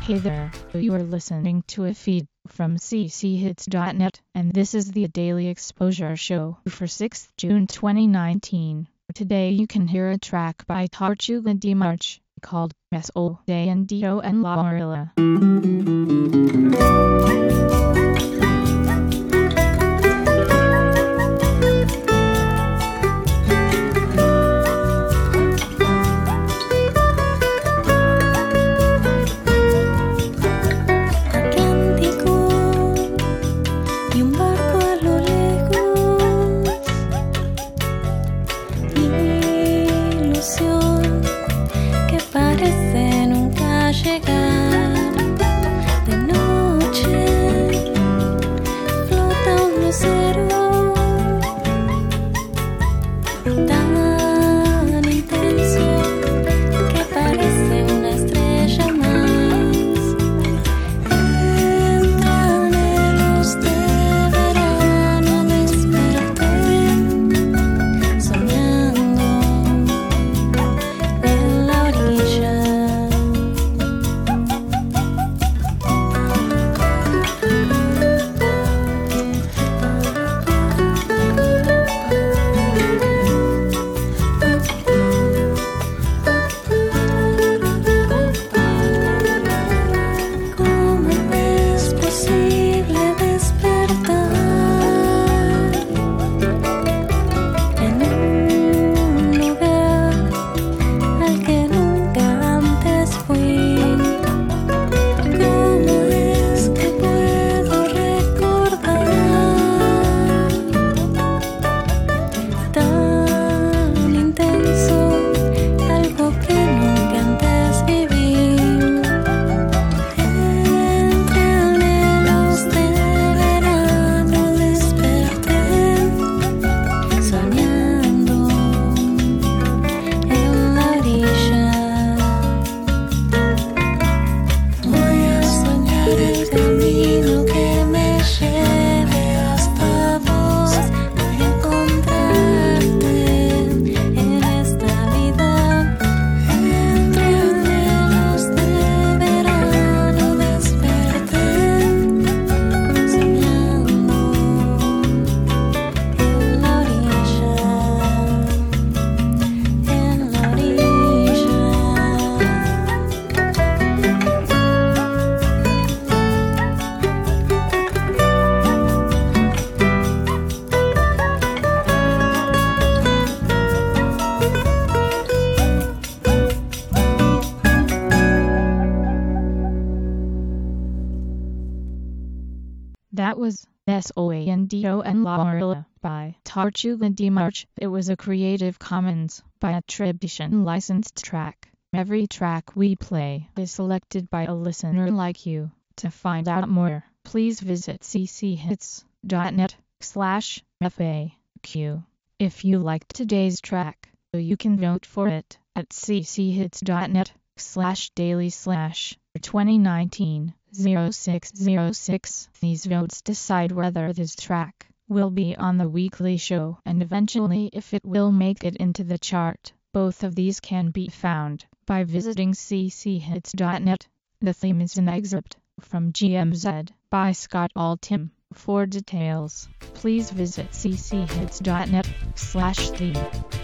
Hey there, you are listening to a feed from cchits.net, and this is the Daily Exposure Show for 6th June 2019. Today you can hear a track by Tortuga de March called Sol de Andito en la Orilla. That was Sol de Andito en la Orilla by Tortuga de March. It was a Creative Commons by attribution licensed track. Every track we play is selected by a listener like you. To find out more, please visit cchits.net/FAQ. If you liked today's track, you can vote for it at cchits.net/daily/2019-0606. These votes decide whether this track will be on the weekly show and eventually if it will make it into the chart. Both of these can be found by visiting cchits.net. The theme is an excerpt from GMZ by Scott Altham. For details, please visit cchits.net/theme.